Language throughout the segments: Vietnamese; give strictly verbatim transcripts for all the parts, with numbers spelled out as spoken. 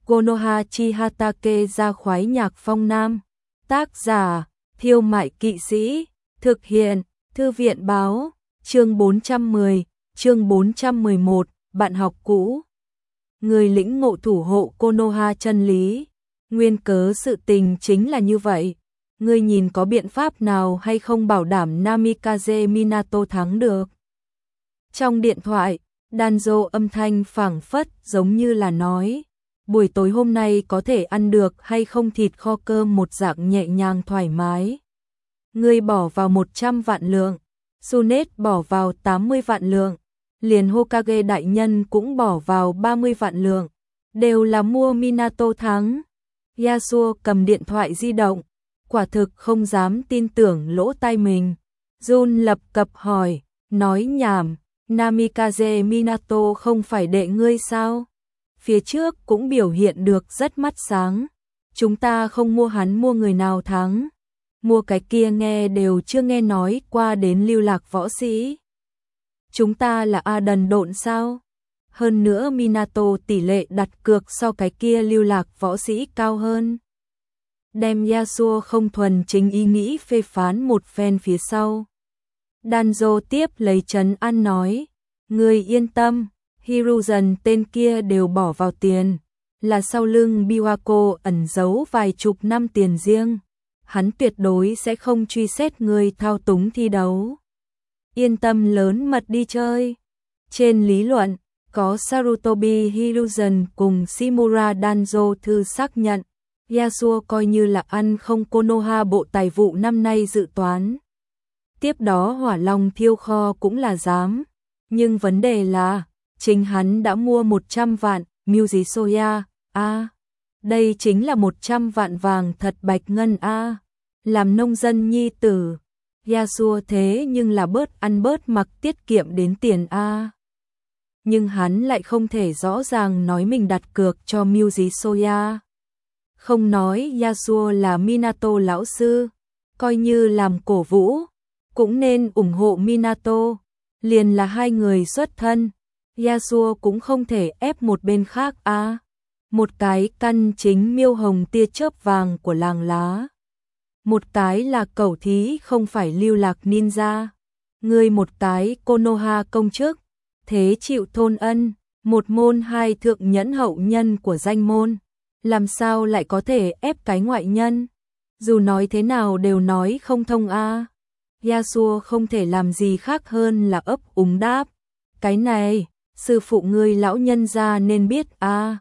Konoha Chihatake ra khoái nhạc phong nam. Tác giả, Thiêu Mại Kỵ Sĩ. Thực hiện, Thư viện báo. Chương bốn trăm mười, chương bốn trăm mười một, bạn học cũ. Người lĩnh ngộ thủ hộ Konoha chân lý. Nguyên cớ sự tình chính là như vậy. Ngươi nhìn có biện pháp nào hay không bảo đảm Namikaze Minato thắng được? Trong điện thoại, Danzo âm thanh phảng phất giống như là nói, buổi tối hôm nay có thể ăn được hay không thịt kho cơm một dạng nhẹ nhàng thoải mái. Ngươi bỏ vào một trăm vạn lượng, Sunet bỏ vào tám mươi vạn lượng, liền Hokage đại nhân cũng bỏ vào ba mươi vạn lượng, đều là mua Minato thắng. Yasuo cầm điện thoại di động, quả thực không dám tin tưởng lỗ tai mình. Jun lập cập hỏi, nói nhảm, Namikaze Minato không phải đệ ngươi sao? Phía trước cũng biểu hiện được rất mắt sáng. Chúng ta không mua hắn mua người nào thắng. Mua cái kia nghe đều chưa nghe nói qua đến lưu lạc võ sĩ. Chúng ta là A đần độn sao? Hơn nữa Minato tỷ lệ đặt cược so cái kia lưu lạc võ sĩ cao hơn. Đem Yasuo không thuần chính ý nghĩ phê phán một phen phía sau. Danzo tiếp lấy trấn an nói, ngươi yên tâm, Hiruzen tên kia đều bỏ vào tiền, là sau lưng Biwako ẩn giấu vài chục năm tiền riêng, hắn tuyệt đối sẽ không truy xét ngươi thao túng thi đấu. Yên tâm lớn mật đi chơi. Trên lý luận, có Sarutobi Hiruzen cùng Shimura Danzo thư xác nhận, Yasuo coi như là ăn không Konoha bộ tài vụ năm nay dự toán. Tiếp đó hỏa long thiêu kho cũng là dám. Nhưng vấn đề là, chính hắn đã mua một trăm vạn, Muji Soya, a đây chính là một trăm vạn vàng thật bạch ngân a làm nông dân nhi tử. Yasuo thế nhưng là bớt ăn bớt mặc tiết kiệm đến tiền a Nhưng hắn lại không thể rõ ràng nói mình đặt cược cho Muji Soya. Không nói Yasuo là Minato lão sư, coi như làm cổ vũ, cũng nên ủng hộ Minato, liền là hai người xuất thân, Yasuo cũng không thể ép một bên khác a à. Một cái căn chính miêu hồng tia chớp vàng của làng lá, một cái là cẩu thí không phải lưu lạc ninja, người một cái Konoha công chức, thế chịu thôn ân, một môn hai thượng nhẫn hậu nhân của danh môn. Làm sao lại có thể ép cái ngoại nhân? Dù nói thế nào đều nói không thông a. À. Yasuo không thể làm gì khác hơn là ấp úng đáp. Cái này, sư phụ ngươi lão nhân gia nên biết a. À.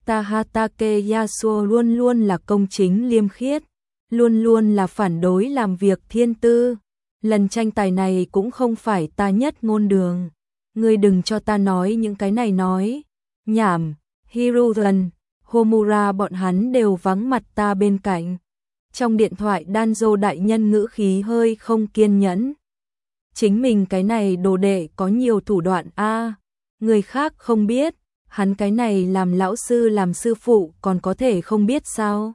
Tahatake Yasuo luôn luôn là công chính liêm khiết, luôn luôn là phản đối làm việc thiên tư. Lần tranh tài này cũng không phải ta nhất ngôn đường. Ngươi đừng cho ta nói những cái này nói. Nhảm, Hiruzen, Homura bọn hắn đều vắng mặt ta bên cạnh. Trong điện thoại Danzo đại nhân ngữ khí hơi không kiên nhẫn. Chính mình cái này đồ đệ có nhiều thủ đoạn a, à, người khác không biết, hắn cái này làm lão sư làm sư phụ còn có thể không biết sao?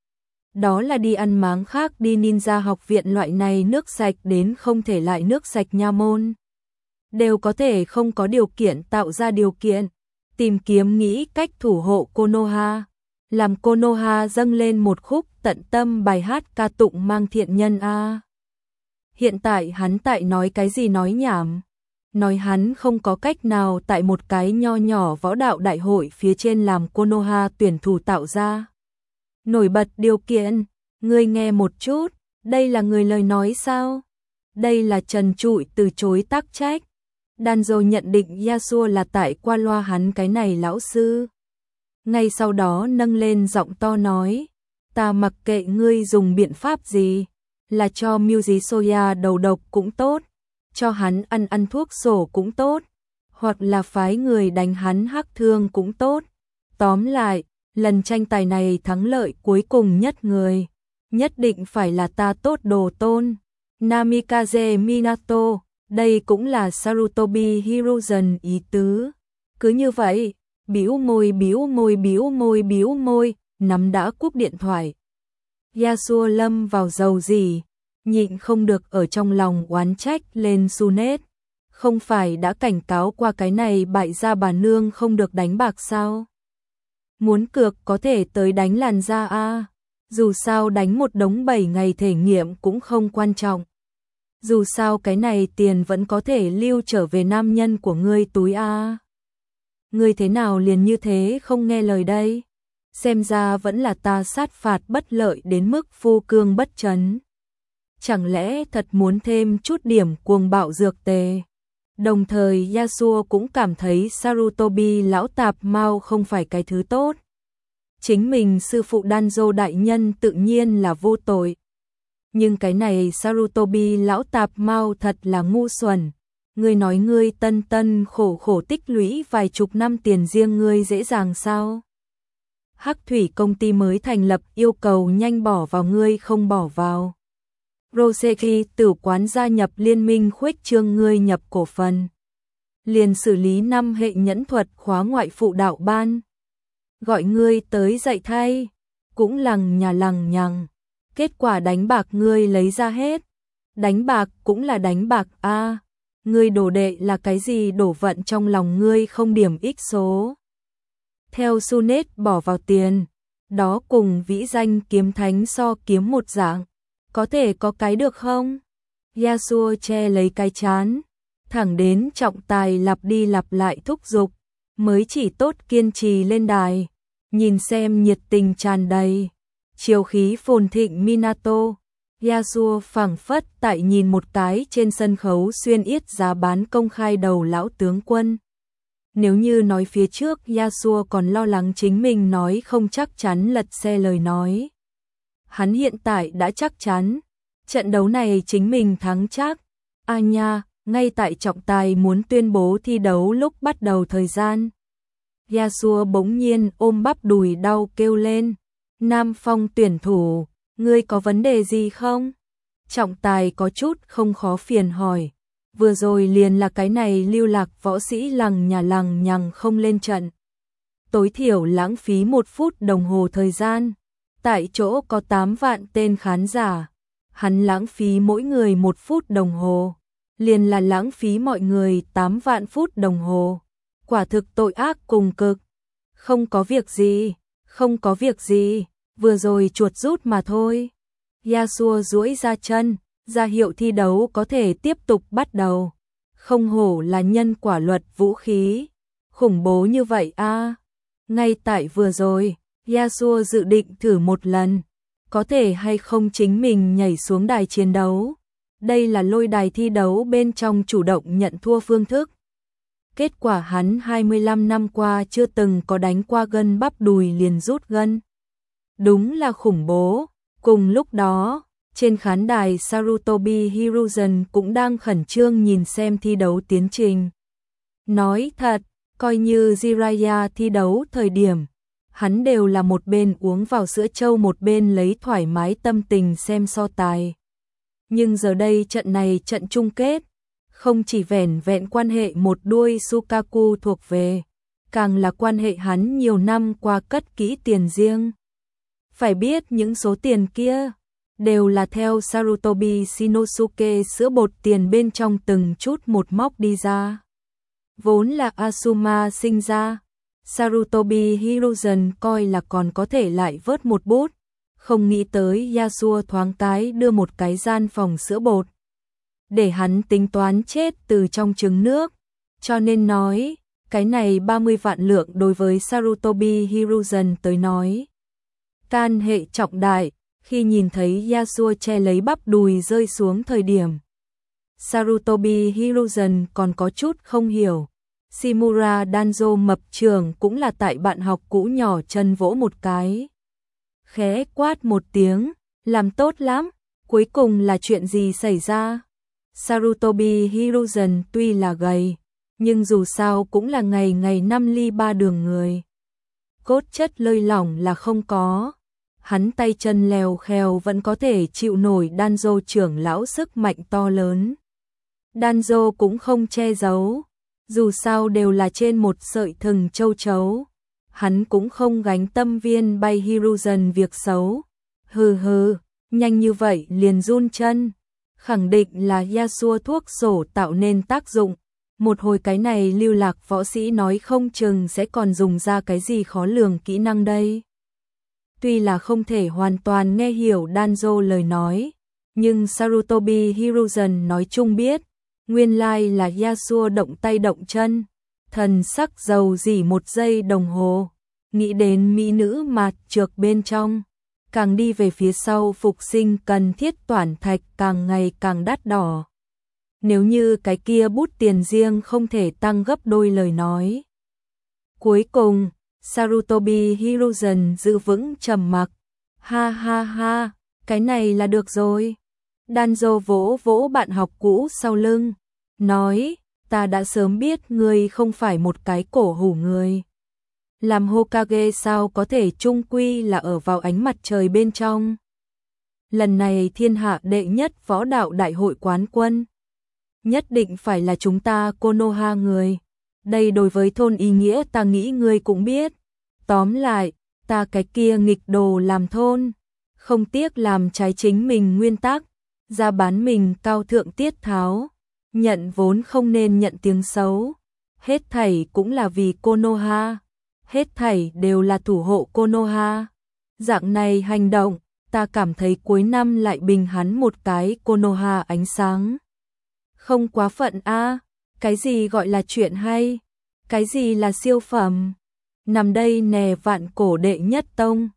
Đó là đi ăn máng khác đi ninja học viện loại này nước sạch đến không thể lại nước sạch nha môn. Đều có thể không có điều kiện tạo ra điều kiện. Tìm kiếm nghĩ cách thủ hộ Konoha, làm Konoha dâng lên một khúc tận tâm bài hát ca tụng mang thiện nhân a. Hiện tại hắn tại nói cái gì nói nhảm, nói hắn không có cách nào tại một cái nho nhỏ võ đạo đại hội phía trên làm Konoha tuyển thủ tạo ra. Nổi bật điều kiện, ngươi nghe một chút, đây là người lời nói sao? Đây là trần trụi từ chối tác trách. Danzo nhận định Yasuo là tại qua loa hắn cái này lão sư. Ngay sau đó nâng lên giọng to nói, ta mặc kệ ngươi dùng biện pháp gì, là cho Muji Soya đầu độc cũng tốt, cho hắn ăn ăn thuốc sổ cũng tốt, hoặc là phái người đánh hắn hắc thương cũng tốt. Tóm lại, lần tranh tài này thắng lợi cuối cùng nhất người, nhất định phải là ta tốt đồ tôn, Namikaze Minato. Đây cũng là Sarutobi Hiruzen ý tứ. Cứ như vậy, bĩu môi bĩu môi bĩu môi bĩu môi, nắm đã cúp điện thoại. Yasuo lâm vào dầu gì, nhịn không được ở trong lòng oán trách lên Sunet. Không phải đã cảnh cáo qua cái này bại gia bà nương không được đánh bạc sao? Muốn cược có thể tới đánh làn da a. Dù sao đánh một đống bảy ngày thể nghiệm cũng không quan trọng. Dù sao cái này tiền vẫn có thể lưu trở về nam nhân của ngươi túi a. Ngươi thế nào liền như thế không nghe lời đây? Xem ra vẫn là ta sát phạt bất lợi đến mức phu cương bất trấn. Chẳng lẽ thật muốn thêm chút điểm cuồng bạo dược tề? Đồng thời Yasuo cũng cảm thấy Sarutobi lão tạp mau không phải cái thứ tốt. Chính mình sư phụ Danzo đại nhân tự nhiên là vô tội. Nhưng cái này Sarutobi lão tạp mau thật là ngu xuẩn. Ngươi nói ngươi tân tân khổ khổ tích lũy vài chục năm tiền riêng ngươi dễ dàng sao? Hắc thủy công ty mới thành lập yêu cầu nhanh bỏ vào ngươi không bỏ vào. Roseki tử quán gia nhập liên minh khuếch trương ngươi nhập cổ phần. Liền xử lý năm hệ nhẫn thuật khóa ngoại phụ đạo ban. Gọi ngươi tới dạy thay, cũng lằng nhà lằng nhằng. Kết quả đánh bạc ngươi lấy ra hết. Đánh bạc cũng là đánh bạc a. À, ngươi đồ đệ là cái gì đổ vận trong lòng ngươi không điểm ích số. Theo Sunet bỏ vào tiền, đó cùng vĩ danh kiếm thánh so kiếm một dạng. Có thể có cái được không? Yasuo che lấy cái chán, thẳng đến trọng tài lặp đi lặp lại thúc giục, mới chỉ tốt kiên trì lên đài, nhìn xem nhiệt tình tràn đầy, chiều khí phồn thịnh Minato. Yasuo phảng phất tại nhìn một cái trên sân khấu xuyên yết giá bán công khai đầu lão tướng quân. Nếu như nói phía trước Yasuo còn lo lắng chính mình nói không chắc chắn lật xe lời nói. Hắn hiện tại đã chắc chắn, trận đấu này chính mình thắng chắc. A nha, ngay tại trọng tài muốn tuyên bố thi đấu lúc bắt đầu thời gian. Yasuo bỗng nhiên ôm bắp đùi đau kêu lên. Nam Phong tuyển thủ, ngươi có vấn đề gì không? Trọng tài có chút không khó phiền hỏi. Vừa rồi liền là cái này lưu lạc võ sĩ lằng nhà lằng nhằng không lên trận. Tối thiểu lãng phí một phút đồng hồ thời gian. Tại chỗ có tám vạn tên khán giả. Hắn lãng phí mỗi người một phút đồng hồ. Liền là lãng phí mọi người tám vạn phút đồng hồ. Quả thực tội ác cùng cực. Không có việc gì, không có việc gì, vừa rồi chuột rút mà thôi. Yasuo duỗi ra chân, ra hiệu thi đấu có thể tiếp tục bắt đầu. Không hổ là nhân quả luật vũ khí. Khủng bố như vậy a. À. Ngay tại vừa rồi, Yasuo dự định thử một lần. Có thể hay không chính mình nhảy xuống đài chiến đấu. Đây là lôi đài thi đấu bên trong chủ động nhận thua phương thức. Kết quả hắn hai mươi lăm năm qua chưa từng có đánh qua gân bắp đùi liền rút gân. Đúng là khủng bố. Cùng lúc đó, trên khán đài Sarutobi Hiruzen cũng đang khẩn trương nhìn xem thi đấu tiến trình. Nói thật, coi như Jiraiya thi đấu thời điểm, hắn đều là một bên uống vào sữa trâu một bên lấy thoải mái tâm tình xem so tài. Nhưng giờ đây trận này trận chung kết, không chỉ vẻn vẹn quan hệ một đuôi Sukaku thuộc về, càng là quan hệ hắn nhiều năm qua cất kỹ tiền riêng. Phải biết những số tiền kia đều là theo Sarutobi Shinosuke sữa bột tiền bên trong từng chút một móc đi ra. Vốn là Asuma sinh ra, Sarutobi Hiruzen coi là còn có thể lại vớt một bút, không nghĩ tới Yasuo thoáng cái đưa một cái gian phòng sữa bột. Để hắn tính toán chết từ trong trứng nước, cho nên nói, cái này ba mươi vạn lượng đối với Sarutobi Hiruzen tới nói. Can hệ trọng đại, khi nhìn thấy Yasuo che lấy bắp đùi rơi xuống thời điểm. Sarutobi Hiruzen còn có chút không hiểu. Shimura Danzo mập trường cũng là tại bạn học cũ nhỏ chân vỗ một cái. Khẽ quát một tiếng, làm tốt lắm, cuối cùng là chuyện gì xảy ra? Sarutobi Hiruzen tuy là gầy, nhưng dù sao cũng là ngày ngày năm ly ba đường người. Cốt chất lơi lỏng là không có. Hắn tay chân lèo khèo vẫn có thể chịu nổi Danzo trưởng lão sức mạnh to lớn. Danzo cũng không che giấu, dù sao đều là trên một sợi thừng châu chấu. Hắn cũng không gánh tâm viên bay Hiruzen việc xấu. Hừ hừ, nhanh như vậy liền run chân. Khẳng định là Yasuo thuốc sổ tạo nên tác dụng. Một hồi cái này lưu lạc võ sĩ nói không chừng sẽ còn dùng ra cái gì khó lường kỹ năng đây. Tuy là không thể hoàn toàn nghe hiểu Danzo lời nói, nhưng Sarutobi Hiruzen nói chung biết, nguyên lai là Yasuo động tay động chân, thần sắc dầu dỉ một giây đồng hồ, nghĩ đến mỹ nữ mạt trược bên trong, càng đi về phía sau phục sinh cần thiết toản thạch càng ngày càng đắt đỏ. Nếu như cái kia bút tiền riêng không thể tăng gấp đôi lời nói. Cuối cùng, Sarutobi Hiruzen giữ vững trầm mặc. Ha ha ha, cái này là được rồi. Danzo vỗ vỗ bạn học cũ sau lưng, nói, ta đã sớm biết ngươi không phải một cái cổ hủ người. Làm Hokage sao có thể chung quy là ở vào ánh mặt trời bên trong. Lần này thiên hạ đệ nhất võ đạo đại hội quán quân. Nhất định phải là chúng ta Konoha người. Đây đối với thôn ý nghĩa ta nghĩ ngươi cũng biết. Tóm lại, ta cái kia nghịch đồ làm thôn. Không tiếc làm trái chính mình nguyên tắc. Ra bán mình cao thượng tiết tháo. Nhận vốn không nên nhận tiếng xấu. Hết thảy cũng là vì Konoha. Hết thảy đều là thủ hộ Konoha. Dạng này hành động, ta cảm thấy cuối năm lại bình hắn một cái Konoha ánh sáng. Không quá phận a, cái gì gọi là chuyện hay, cái gì là siêu phẩm. Nằm đây nè vạn cổ đệ nhất tông,